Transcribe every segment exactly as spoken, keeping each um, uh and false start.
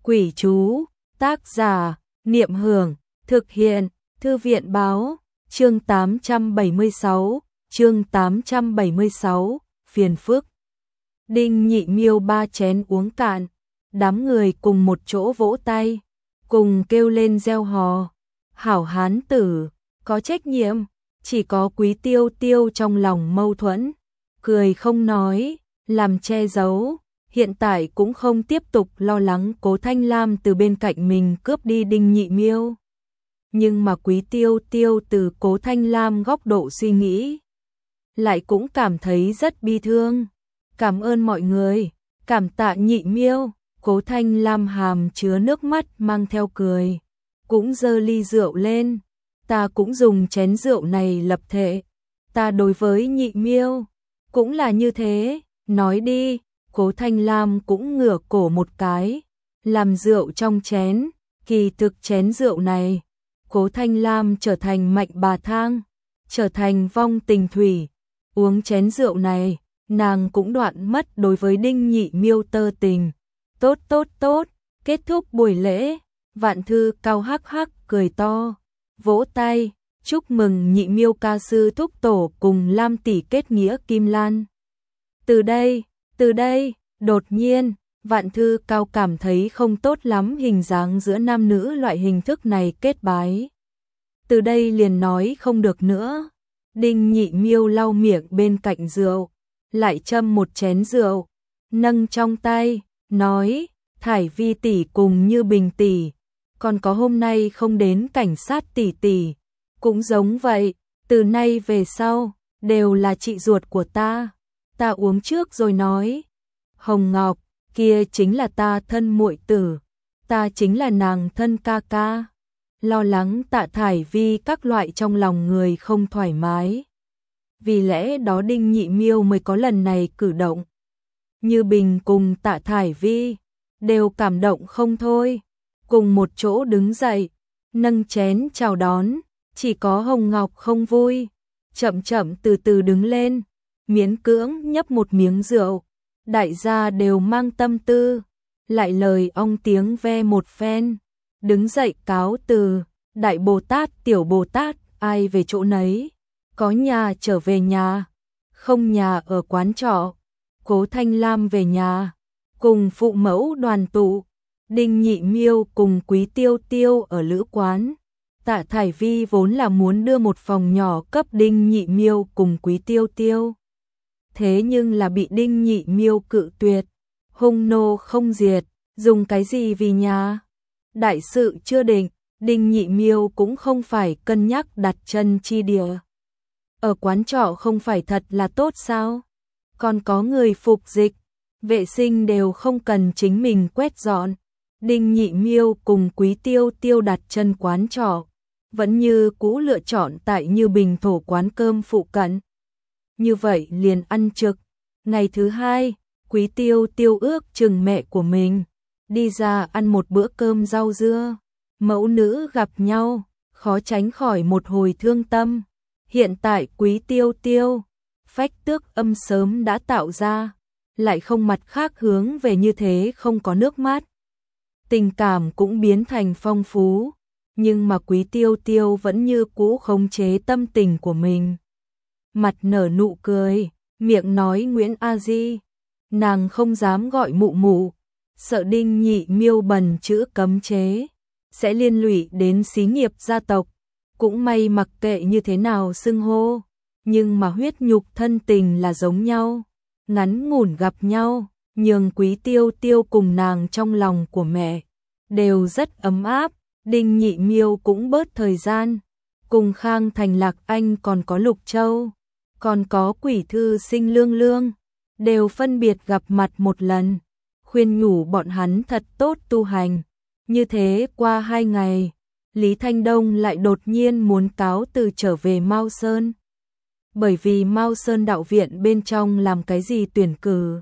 Quỷ chú, tác giả, Niệm Hưởng, thực hiện, Thư viện báo, chương tám trăm bảy mươi sáu, chương tám trăm bảy mươi sáu, phiền phức. Đinh Nhị Miêu ba chén uống cạn, đám người cùng một chỗ vỗ tay, cùng kêu lên reo hò. Hảo hán tử, có trách nhiệm, chỉ có Quý Tiêu Tiêu trong lòng mâu thuẫn, cười không nói, làm che giấu. Hiện tại cũng không tiếp tục lo lắng Cố Thanh Lam từ bên cạnh mình cướp đi Đinh Nhị Miêu. Nhưng mà Quý Tiêu Tiêu từ Cố Thanh Lam góc độ suy nghĩ, lại cũng cảm thấy rất bi thương. Cảm ơn mọi người, cảm tạ Nhị Miêu. Cố Thanh Lam hàm chứa nước mắt mang theo cười, cũng giơ ly rượu lên. Ta cũng dùng chén rượu này lập thệ, ta đối với Nhị Miêu cũng là như thế. Nói đi. Cố Thanh Lam cũng ngửa cổ một cái, làm rượu trong chén. Kỳ thực chén rượu này, Cố Thanh Lam trở thành mạnh bà thang, trở thành vong tình thủy. Uống chén rượu này, nàng cũng đoạn mất đối với Đinh Nhị Miêu tơ tình. Tốt tốt tốt, kết thúc buổi lễ, Vạn Thư Cao hắc hắc cười to, vỗ tay, chúc mừng Nhị Miêu ca sư thúc tổ cùng Lam tỷ kết nghĩa kim lan. Từ đây, từ đây, đột nhiên, Vạn Thư Cao cảm thấy không tốt lắm hình dáng giữa nam nữ loại hình thức này kết bái. Từ đây liền nói không được nữa. Đinh Nhị Miêu lau miệng bên cạnh rượu, lại châm một chén rượu, nâng trong tay, nói, Thải Vi tỷ cùng Như Bình tỷ, còn có hôm nay không đến cảnh sát tỷ tỷ, cũng giống vậy, từ nay về sau, đều là chị ruột của ta. Ta uống trước rồi nói. Hồng Ngọc, kia chính là ta thân muội tử, ta chính là nàng thân ca ca. Lo lắng Tạ Thải Vi các loại trong lòng người không thoải mái. Vì lẽ đó Đinh Nhị Miêu mới có lần này cử động. Như Bình cùng Tạ Thải Vi đều cảm động không thôi, cùng một chỗ đứng dậy, nâng chén chào đón. Chỉ có Hồng Ngọc không vui, chậm chậm từ từ đứng lên, miễn cưỡng nhấp một miếng rượu. Đại gia đều mang tâm tư, lại lời ong tiếng ve một phen, đứng dậy cáo từ. Đại Bồ Tát, Tiểu Bồ Tát, ai về chỗ nấy, có nhà trở về nhà, không nhà ở quán trọ. Cố Thanh Lam về nhà, cùng phụ mẫu đoàn tụ. Đinh Nhị Miêu cùng Quý Tiêu Tiêu ở lữ quán. Tạ Thải Vi vốn là muốn đưa một phòng nhỏ cấp Đinh Nhị Miêu cùng Quý Tiêu Tiêu, thế nhưng là bị Đinh Nhị Miêu cự tuyệt. Hung nô không diệt, dùng cái gì vì nhà? Đại sự chưa định, Đinh Nhị Miêu cũng không phải cân nhắc đặt chân chi địa. Ở quán trọ không phải thật là tốt sao? Còn có người phục dịch, vệ sinh đều không cần chính mình quét dọn. Đinh Nhị Miêu cùng Quý Tiêu Tiêu đặt chân quán trọ, vẫn như cũ lựa chọn tại Như Bình thổ quán cơm phụ cận. Như vậy liền ăn trực. Ngày thứ hai, Quý Tiêu Tiêu ước chừng mẹ của mình, đi ra ăn một bữa cơm rau dưa. Mẫu nữ gặp nhau, khó tránh khỏi một hồi thương tâm. Hiện tại Quý Tiêu Tiêu, phách tước âm sớm đã tạo ra, lại không mặt khác hướng về như thế không có nước mắt. Tình cảm cũng biến thành phong phú, nhưng mà Quý Tiêu Tiêu vẫn như cũ khống chế tâm tình của mình. Mặt nở nụ cười, miệng nói Nguyễn A Di, nàng không dám gọi mụ mụ, sợ Đinh Nhị Miêu bần chữ cấm chế, sẽ liên lụy đến xí nghiệp gia tộc. Cũng may mặc kệ như thế nào xưng hô, nhưng mà huyết nhục thân tình là giống nhau, ngắn ngủn gặp nhau, nhường Quý Tiêu Tiêu cùng nàng trong lòng của mẹ đều rất ấm áp. Đinh Nhị Miêu cũng bớt thời gian, cùng Khang Thành Lạc Anh còn có Lục Châu, còn có Quỷ Thư Sinh Lương Lương, đều phân biệt gặp mặt một lần, khuyên nhủ bọn hắn thật tốt tu hành. Như thế qua hai ngày, Lý Thanh Đông lại đột nhiên muốn cáo từ trở về Mao Sơn. Bởi vì Mao Sơn đạo viện bên trong làm cái gì tuyển cử,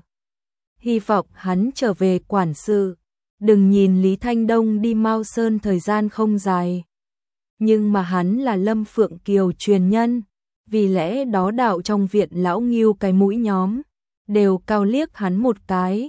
hy vọng hắn trở về quản sự. Đừng nhìn Lý Thanh Đông đi Mao Sơn thời gian không dài, nhưng mà hắn là Lâm Phượng Kiều truyền nhân, vì lẽ đó đạo trong viện lão Ngưu cái mũi nhóm đều cao liếc hắn một cái.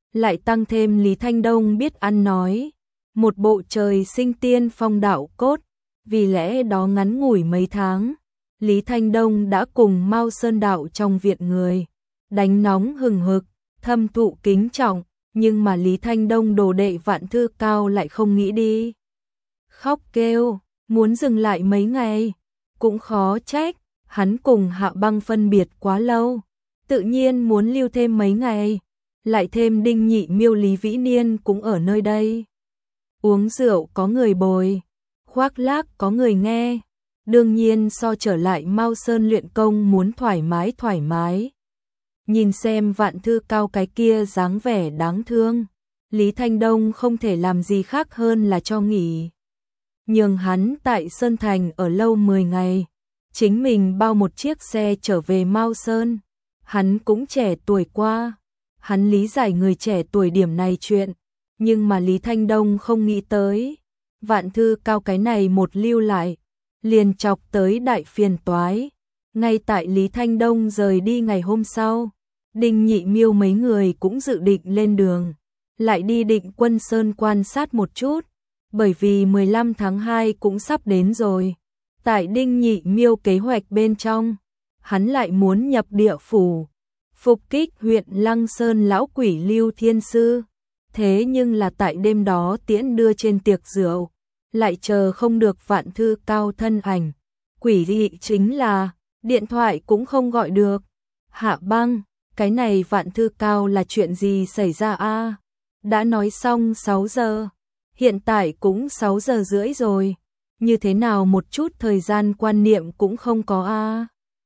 lại tăng thêm Lý Thanh Đông biết ăn nói, một bộ trời sinh tiên phong đạo cốt, vì lẽ đó ngắn ngủi mấy tháng, Lý Thanh Đông đã cùng Mao Sơn Đạo trong viện người, đánh nóng hừng hực, thâm thụ kính trọng, nhưng mà Lý Thanh Đông đồ đệ Vạn Thư Cao lại không nghĩ đi. Khóc kêu, muốn dừng lại mấy ngày, cũng khó trách, hắn cùng Hạ Băng phân biệt quá lâu, tự nhiên muốn lưu thêm mấy ngày, lại thêm Đinh Nhị Miêu Lý Vĩ Niên cũng ở nơi đây. Uống rượu có người bồi, khoác lác có người nghe, đương nhiên so trở lại Mao Sơn luyện công muốn thoải mái thoải mái. Nhìn xem Vạn Thư Cao cái kia dáng vẻ đáng thương, Lý Thanh Đông không thể làm gì khác hơn là cho nghỉ. Nhường hắn tại Sơn Thành ở lâu mười ngày, chính mình bao một chiếc xe trở về Mao Sơn. Hắn cũng trẻ tuổi qua, hắn lý giải người trẻ tuổi điểm này chuyện, nhưng mà Lý Thanh Đông không nghĩ tới. Vạn Thư Cao cái này một lưu lại, liền chọc tới đại phiền toái. Ngay tại Lý Thanh Đông rời đi ngày hôm sau, Đinh Nhị Miêu mấy người cũng dự định lên đường, lại đi Định Quân Sơn quan sát một chút, bởi vì mười lăm tháng hai cũng sắp đến rồi. Tại Đinh Nhị Miêu kế hoạch bên trong, hắn lại muốn nhập địa phủ, phục kích huyện Lăng Sơn lão quỷ Lưu Thiên Sư. Thế nhưng là tại đêm đó tiễn đưa trên tiệc rượu, lại chờ không được Vạn Thư Cao thân ảnh. Quỷ dị chính là, điện thoại cũng không gọi được. Hạ Băng, cái này Vạn Thư Cao là chuyện gì xảy ra a? Đã nói xong sáu giờ, hiện tại cũng sáu giờ rưỡi rồi, như thế nào một chút thời gian quan niệm cũng không có a?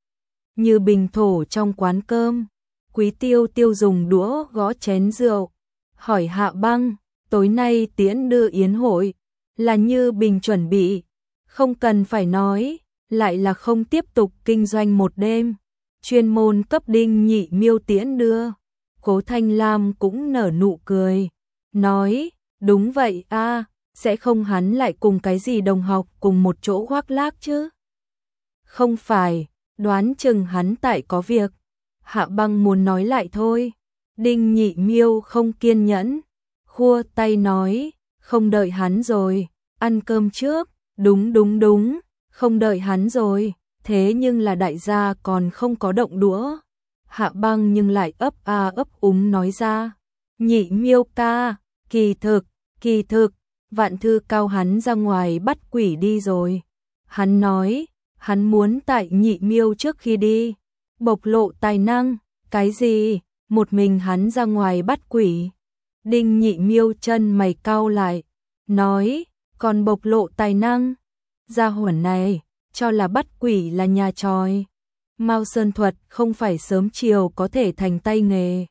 Như bình thổ trong quán cơm, Quý Tiêu Tiêu dùng đũa gõ chén rượu, hỏi Hạ Băng, tối nay tiễn đưa yến hội, là Như Bình chuẩn bị, không cần phải nói, lại là không tiếp tục kinh doanh một đêm, chuyên môn cấp Đinh Nhị Miêu tiễn đưa. Cố Thanh Lam cũng nở nụ cười, nói, đúng vậy a, sẽ không hắn lại cùng cái gì đồng học cùng một chỗ khoác lác chứ? Không phải, đoán chừng hắn tại có việc. Hạ Băng muốn nói lại thôi. Đinh Nhị Miêu không kiên nhẫn, khua tay nói, không đợi hắn rồi, ăn cơm trước. Đúng đúng đúng, không đợi hắn rồi, thế nhưng là đại gia còn không có động đũa. Hạ Băng nhưng lại ấp a ấp úng nói ra, Nhị Miêu ca, kỳ thực, kỳ thực, Vạn Thư Cao hắn ra ngoài bắt quỷ đi rồi. Hắn nói, hắn muốn tại Nhị Miêu trước khi đi, bộc lộ tài năng. Cái gì? Một mình hắn ra ngoài bắt quỷ? Đinh Nhị Miêu chân mày cau lại, nói, còn bộc lộ tài năng? Gia hỏa này, cho là bắt quỷ là nhà tròi. Mao Sơn thuật không phải sớm chiều có thể thành tay nghề.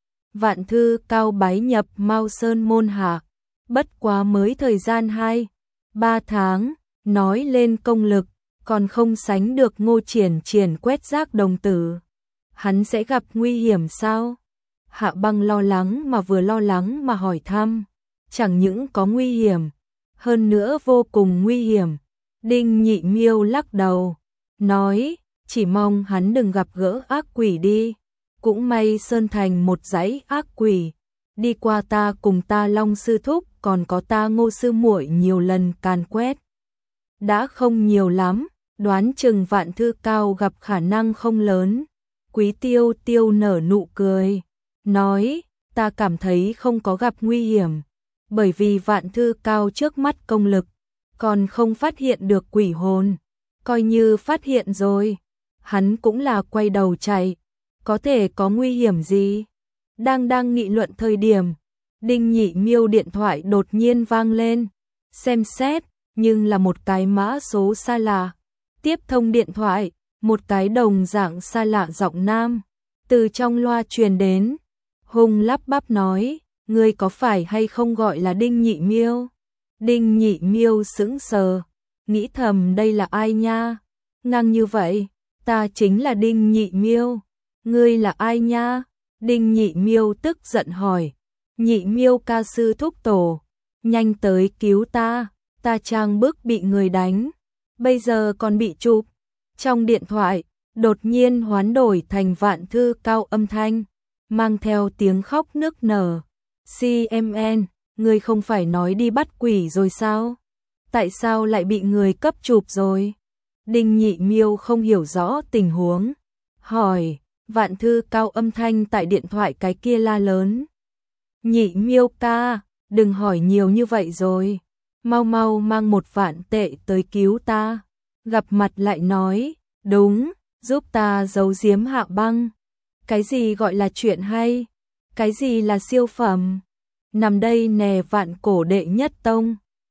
Vạn Thư Cao bái nhập Mao Sơn môn hạ, bất quá mới thời gian hai, ba tháng, nói lên công lực, còn không sánh được Ngô Triển Triển quét rác đồng tử. Hắn sẽ gặp nguy hiểm sao? Hạ Băng lo lắng mà vừa lo lắng mà hỏi thăm, chẳng những có nguy hiểm, hơn nữa vô cùng nguy hiểm. Đinh Nhị Miêu lắc đầu, nói, chỉ mong hắn đừng gặp gỡ ác quỷ đi. Cũng may Sơn Thành một dãy ác quỷ, đi qua ta cùng ta Long sư thúc, còn có ta Ngô sư muội nhiều lần càn quét. Đã không nhiều lắm, đoán chừng Vạn Thư Cao gặp khả năng không lớn. Quý Tiêu Tiêu nở nụ cười, nói, ta cảm thấy không có gặp nguy hiểm, bởi vì Vạn Thư Cao trước mắt công lực, còn không phát hiện được quỷ hồn. Coi như phát hiện rồi, hắn cũng là quay đầu chạy, có thể có nguy hiểm gì? Đang đang nghị luận thời điểm, Đinh Nhị Miêu điện thoại đột nhiên vang lên, xem xét, nhưng là một cái mã số xa lạ. Tiếp thông điện thoại, một cái đồng dạng xa lạ giọng nam, từ trong loa truyền đến, hùng lắp bắp nói, ngươi có phải hay không gọi là Đinh Nhị Miêu? Đinh Nhị Miêu sững sờ, nghĩ thầm đây là ai nha? Ngang như vậy, ta chính là Đinh Nhị Miêu. Ngươi là ai nha? Đinh Nhị Miêu tức giận hỏi. Nhị Miêu ca sư thúc tổ, nhanh tới cứu ta, ta trang bức bị người đánh, bây giờ còn bị chụp. Trong điện thoại, đột nhiên hoán đổi thành Vạn Thư Cao âm thanh, mang theo tiếng khóc nức nở. xê em en, ngươi không phải nói đi bắt quỷ rồi sao? Tại sao lại bị người cấp chụp rồi? Đinh Nhị Miêu không hiểu rõ tình huống, hỏi. Vạn Thư Cao âm thanh tại điện thoại cái kia la lớn. Nhị Miêu ca, đừng hỏi nhiều như vậy rồi. Mau mau mang một vạn tệ tới cứu ta. Gặp mặt lại nói, đúng, giúp ta giấu giếm Hạ Băng. Cái gì gọi là chuyện hay? Cái gì là siêu phẩm? Nằm đây nè vạn cổ đệ nhất tông.